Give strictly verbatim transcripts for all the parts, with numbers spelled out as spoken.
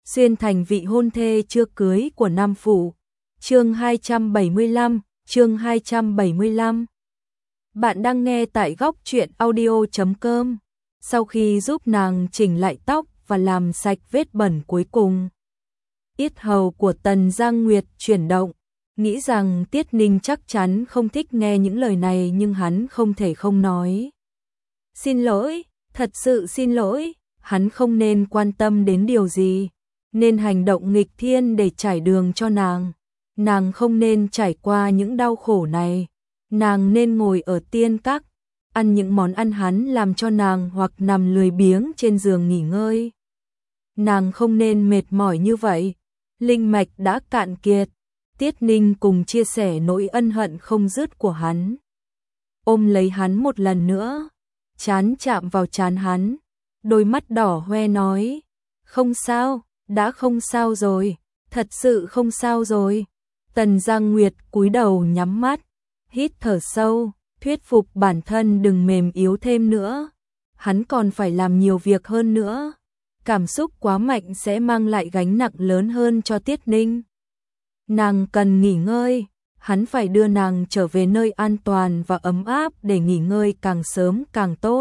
xuyên thành vị hôn thê chưa cưới của Nam Phủ. Chương hai trăm bảy mươi lăm, chương hai trăm bảy mươi lăm. Bạn đang nghe tại góc truyện audio chấm com. Sau khi giúp nàng chỉnh lại tóc và làm sạch vết bẩn cuối cùng, yết hầu của Tần Giang Nguyệt chuyển động, nghĩ rằng Tiết Ninh chắc chắn không thích nghe những lời này, nhưng hắn không thể không nói. Xin lỗi, thật sự xin lỗi, hắn không nên quan tâm đến điều gì, nên hành động nghịch thiên để trải đường cho nàng. Nàng không nên trải qua những đau khổ này, nàng nên ngồi ở tiên các, ăn những món ăn hắn làm cho nàng hoặc nằm lười biếng trên giường nghỉ ngơi. Nàng không nên mệt mỏi như vậy, linh mạch đã cạn kiệt. Tiết Ninh cùng chia sẻ nỗi ân hận không dứt của hắn. Ôm lấy hắn một lần nữa, trán chạm vào trán hắn, đôi mắt đỏ hoe nói, không sao, đã không sao rồi, thật sự không sao rồi. Tần Giang Nguyệt cúi đầu nhắm mắt, hít thở sâu, thuyết phục bản thân đừng mềm yếu thêm nữa. Hắn còn phải làm nhiều việc hơn nữa. Cảm xúc quá mạnh sẽ mang lại gánh nặng lớn hơn cho Tiết Ninh. Nàng cần nghỉ ngơi, hắn phải đưa nàng trở về nơi an toàn và ấm áp để nghỉ ngơi càng sớm càng tốt.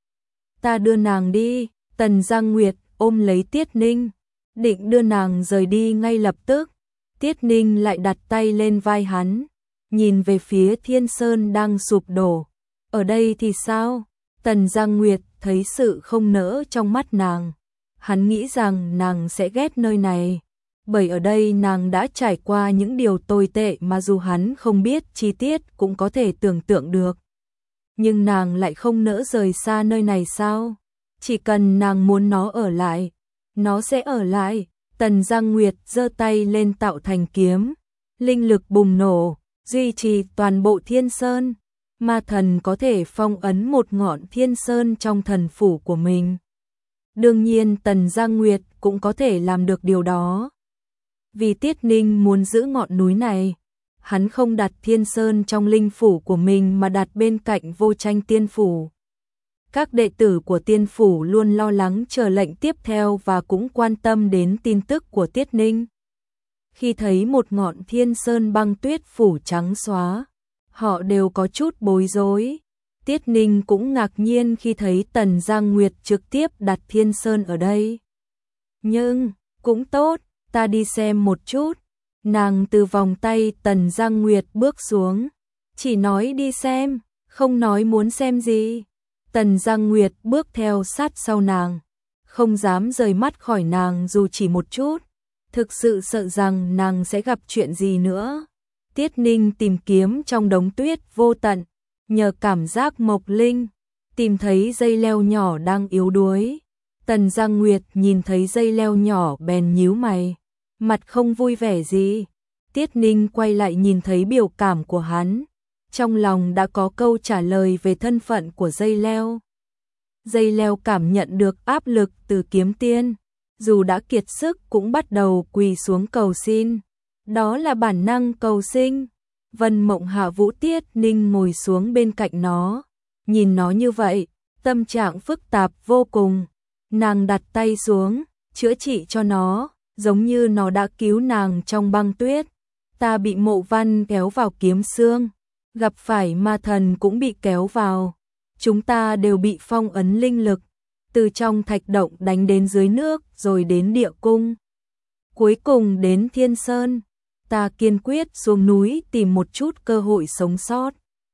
Ta đưa nàng đi. Tần Giang Nguyệt ôm lấy Tiết Ninh, định đưa nàng rời đi ngay lập tức. Tiết Ninh lại đặt tay lên vai hắn, nhìn về phía Thiên Sơn đang sụp đổ. Ở đây thì sao? Tần Giang Nguyệt thấy sự không nỡ trong mắt nàng. Hắn nghĩ rằng nàng sẽ ghét nơi này, bởi ở đây nàng đã trải qua những điều tồi tệ mà dù hắn không biết chi tiết cũng có thể tưởng tượng được. Nhưng nàng lại không nỡ rời xa nơi này sao? Chỉ cần nàng muốn nó ở lại, nó sẽ ở lại. Tần Giang Nguyệt giơ tay lên tạo thành kiếm, linh lực bùng nổ, duy trì toàn bộ Thiên Sơn. Ma thần có thể phong ấn một ngọn Thiên Sơn trong thần phủ của mình. Đương nhiên Tần Giang Nguyệt cũng có thể làm được điều đó. Vì Tiết Ninh muốn giữ ngọn núi này, hắn không đặt Thiên Sơn trong linh phủ của mình mà đặt bên cạnh Vô Tranh Tiên Phủ. Các đệ tử của Tiên Phủ luôn lo lắng chờ lệnh tiếp theo và cũng quan tâm đến tin tức của Tiết Ninh. Khi thấy một ngọn Thiên Sơn băng tuyết phủ trắng xóa, họ đều có chút bối rối. Tiết Ninh cũng ngạc nhiên khi thấy Tần Giang Nguyệt trực tiếp đặt Thiên Sơn ở đây. Nhưng, cũng tốt, ta đi xem một chút. Nàng từ vòng tay Tần Giang Nguyệt bước xuống, chỉ nói đi xem, không nói muốn xem gì. Tần Giang Nguyệt bước theo sát sau nàng, không dám rời mắt khỏi nàng dù chỉ một chút, thực sự sợ rằng nàng sẽ gặp chuyện gì nữa. Tiết Ninh tìm kiếm trong đống tuyết vô tận, nhờ cảm giác mộc linh, tìm thấy dây leo nhỏ đang yếu đuối. Tần Giang Nguyệt nhìn thấy dây leo nhỏ bèn nhíu mày, mặt không vui vẻ gì. Tiết Ninh quay lại nhìn thấy biểu cảm của hắn, trong lòng đã có câu trả lời về thân phận của dây leo. Dây leo cảm nhận được áp lực từ kiếm tiên, dù đã kiệt sức cũng bắt đầu quỳ xuống cầu xin. Đó là bản năng cầu sinh. Vân Mộng Hạ Vũ Tiết Ninh ngồi xuống bên cạnh nó, nhìn nó như vậy, tâm trạng phức tạp vô cùng. Nàng đặt tay xuống, chữa trị cho nó, giống như nó đã cứu nàng trong băng tuyết. Ta bị Mộ Văn kéo vào kiếm xương, gặp phải ma thần cũng bị kéo vào. Chúng ta đều bị phong ấn linh lực, từ trong thạch động đánh đến dưới nước rồi đến địa cung. Cuối cùng đến Thiên Sơn, ta kiên quyết xuống núi tìm một chút cơ hội sống sót.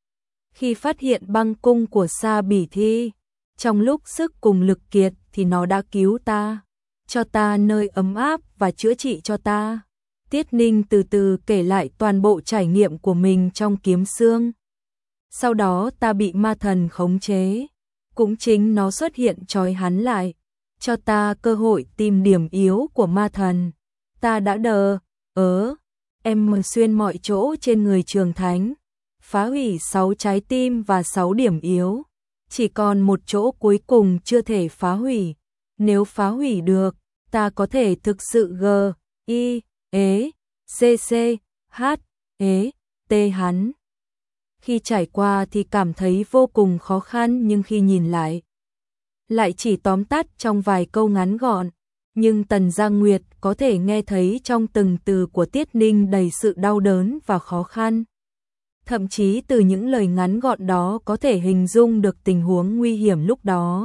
Khi phát hiện băng cung của Sa Bỉ Thi, trong lúc sức cùng lực kiệt thì nó đã cứu ta, cho ta nơi ấm áp và chữa trị cho ta. Tiết Ninh từ từ kể lại toàn bộ trải nghiệm của mình trong kiếm xương. Sau đó ta bị ma thần khống chế, cũng chính nó xuất hiện trói hắn lại, cho ta cơ hội tìm điểm yếu của ma thần. Ta đã đờ, ớ, em xuyên mọi chỗ trên người Trường Thánh, phá hủy sáu trái tim và sáu điểm yếu. Chỉ còn một chỗ cuối cùng chưa thể phá hủy. Nếu phá hủy được, ta có thể thực sự g, i, ế, c, c, h, ế, t hắn. Khi trải qua thì cảm thấy vô cùng khó khăn, nhưng khi nhìn lại, lại chỉ tóm tắt trong vài câu ngắn gọn. Nhưng Tần Giang Nguyệt có thể nghe thấy trong từng từ của Tiết Ninh đầy sự đau đớn và khó khăn. Thậm chí từ những lời ngắn gọn đó có thể hình dung được tình huống nguy hiểm lúc đó.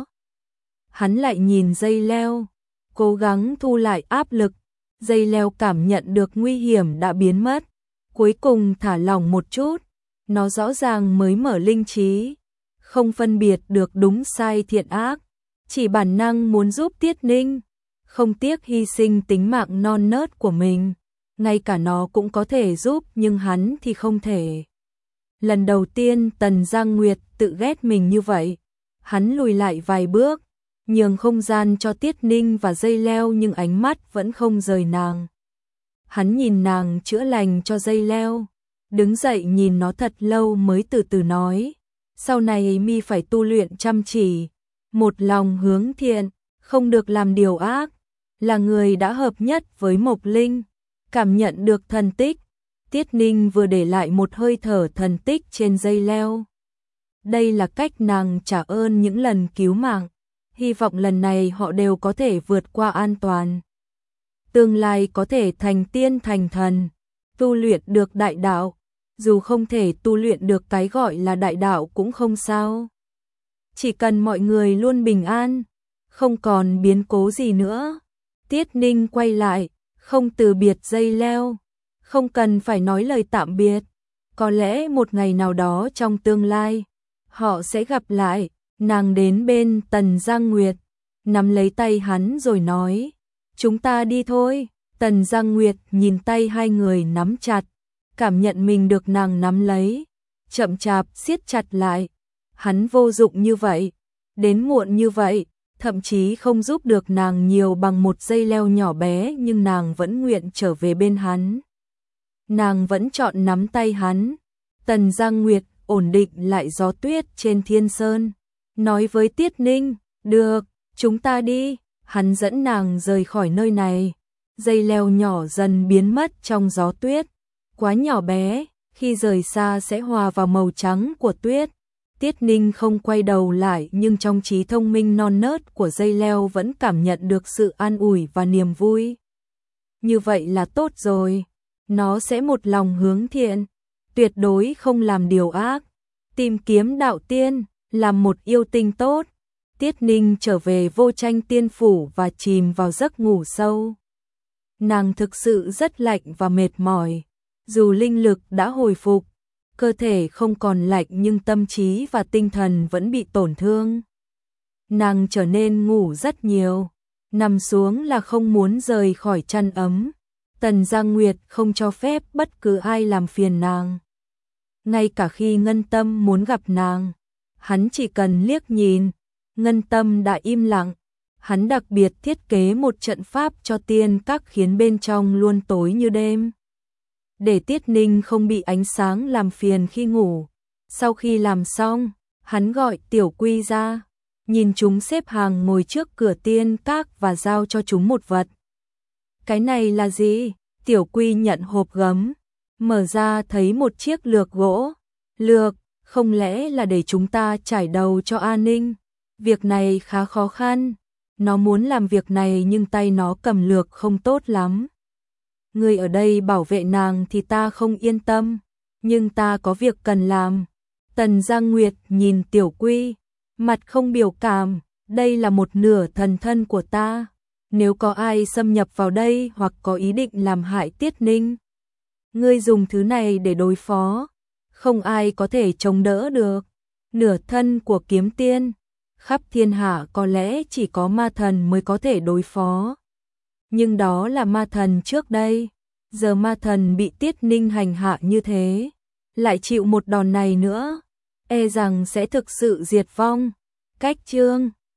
Hắn lại nhìn dây leo, cố gắng thu lại áp lực. Dây leo cảm nhận được nguy hiểm đã biến mất, cuối cùng thả lỏng một chút. Nó rõ ràng mới mở linh trí, không phân biệt được đúng sai thiện ác, chỉ bản năng muốn giúp Tiết Ninh, không tiếc hy sinh tính mạng non nớt của mình. Ngay cả nó cũng có thể giúp nhưng hắn thì không thể. Lần đầu tiên Tần Giang Nguyệt tự ghét mình như vậy. Hắn lùi lại vài bước, nhường không gian cho Tiết Ninh và dây leo nhưng ánh mắt vẫn không rời nàng. Hắn nhìn nàng chữa lành cho dây leo, đứng dậy nhìn nó thật lâu mới từ từ nói, sau này mi phải tu luyện chăm chỉ, một lòng hướng thiện, không được làm điều ác. Là người đã hợp nhất với Mộc Linh, cảm nhận được thần tích. Tiết Ninh vừa để lại một hơi thở thần tích trên dây leo. Đây là cách nàng trả ơn những lần cứu mạng, hy vọng lần này họ đều có thể vượt qua an toàn. Tương lai có thể thành tiên thành thần, tu luyện được đại đạo, dù không thể tu luyện được cái gọi là đại đạo cũng không sao. Chỉ cần mọi người luôn bình an, không còn biến cố gì nữa. Tiết Ninh quay lại, không từ biệt dây leo, không cần phải nói lời tạm biệt. Có lẽ một ngày nào đó trong tương lai, họ sẽ gặp lại. Nàng đến bên Tần Giang Nguyệt, nắm lấy tay hắn rồi nói, chúng ta đi thôi. Tần Giang Nguyệt nhìn tay hai người nắm chặt, cảm nhận mình được nàng nắm lấy, chậm chạp siết chặt lại. Hắn vô dụng như vậy, đến muộn như vậy, thậm chí không giúp được nàng nhiều bằng một dây leo nhỏ bé, nhưng nàng vẫn nguyện trở về bên hắn. Nàng vẫn chọn nắm tay hắn. Tần Giang Nguyệt ổn định lại gió tuyết trên thiên sơn, nói với Tiết Ninh, được, chúng ta đi. Hắn dẫn nàng rời khỏi nơi này. Dây leo nhỏ dần biến mất trong gió tuyết, quá nhỏ bé, khi rời xa sẽ hòa vào màu trắng của tuyết. Tiết Ninh không quay đầu lại nhưng trong trí thông minh non nớt của dây leo vẫn cảm nhận được sự an ủi và niềm vui. Như vậy là tốt rồi, nó sẽ một lòng hướng thiện, tuyệt đối không làm điều ác, tìm kiếm đạo tiên, làm một yêu tinh tốt. Tiết Ninh trở về Vô Tranh Tiên Phủ và chìm vào giấc ngủ sâu. Nàng thực sự rất lạnh và mệt mỏi, dù linh lực đã hồi phục, cơ thể không còn lạnh nhưng tâm trí và tinh thần vẫn bị tổn thương. Nàng trở nên ngủ rất nhiều, nằm xuống là không muốn rời khỏi chăn ấm. Tần Giang Nguyệt không cho phép bất cứ ai làm phiền nàng. Ngay cả khi Ngân Tâm muốn gặp nàng, hắn chỉ cần liếc nhìn, Ngân Tâm đã im lặng. Hắn đặc biệt thiết kế một trận pháp cho tiên các khiến bên trong luôn tối như đêm, để Tiết Ninh không bị ánh sáng làm phiền khi ngủ. Sau khi làm xong, hắn gọi Tiểu Quy ra, nhìn chúng xếp hàng ngồi trước cửa tiên các và giao cho chúng một vật. Cái này là gì? Tiểu Quy nhận hộp gấm, mở ra thấy một chiếc lược gỗ. Lược, không lẽ là để chúng ta trải đầu cho A Ninh? Việc này khá khó khăn. Nó muốn làm việc này nhưng tay nó cầm lược không tốt lắm. Người ở đây bảo vệ nàng thì ta không yên tâm, nhưng ta có việc cần làm. Tần Giang Nguyệt nhìn Tiểu Quy, mặt không biểu cảm, đây là một nửa thần thân của ta. Nếu có ai xâm nhập vào đây hoặc có ý định làm hại Tiết Ninh, ngươi dùng thứ này để đối phó, không ai có thể chống đỡ được. Nửa thân của kiếm tiên, khắp thiên hạ có lẽ chỉ có ma thần mới có thể đối phó. Nhưng đó là ma thần trước đây, giờ ma thần bị Tiết Ninh hành hạ như thế, lại chịu một đòn này nữa, e rằng sẽ thực sự diệt vong. Cách chương